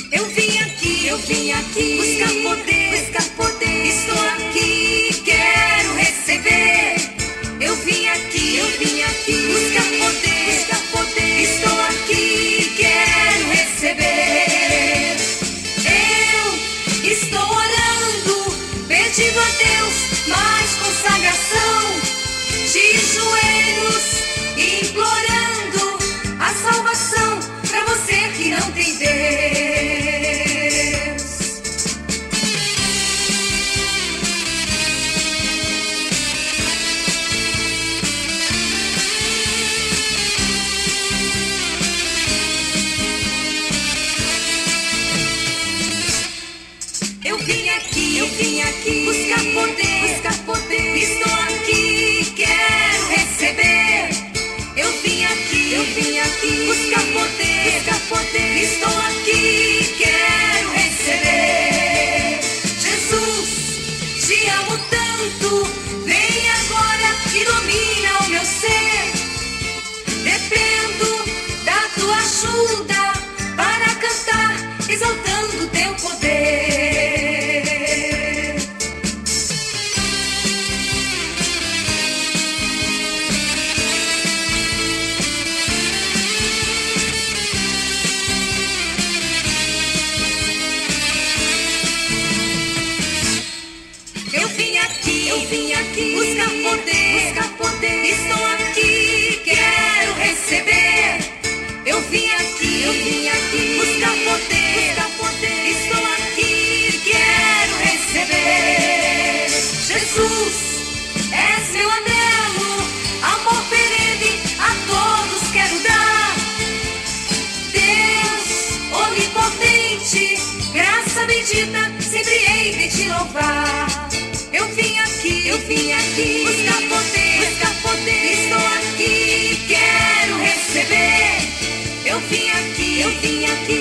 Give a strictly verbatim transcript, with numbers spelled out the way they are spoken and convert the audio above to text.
Eu vim aqui, eu vim aqui buscar poder, buscar poder. Estou aqui, quero receber. Eu vim aqui, eu vim aqui buscar poder, buscar poder. Estou aqui, quero receber. Eu estou orando, pedindo a Deus mais consagração, de joelhos, implorando a salvação pra você que não tem Deus. Eu vim aqui, eu vim aqui buscar poder, buscar poder. Estou aqui, quero receber. Eu vim aqui, eu vim aqui buscar poder, buscar poder. Estou aqui, quero receber. Jesus, te amo tanto, vem agora e domina o meu ser. Dependo da tua ajuda para cantar, exaltando teu poder. Eu vim aqui, eu vim aqui buscar poder, buscar poder. Estou aqui, quero receber. Eu vim aqui, eu vim aqui buscar poder, buscar poder. Estou aqui, quero receber. Jesus, és meu anelo, amor perene, a todos quero dar. Deus onipotente, graça bendita, sempre hei de te louvar. Eu vim aqui, eu vim aqui buscar poder, buscar poder. Estou aqui, quero receber. Eu vim aqui, eu vim aqui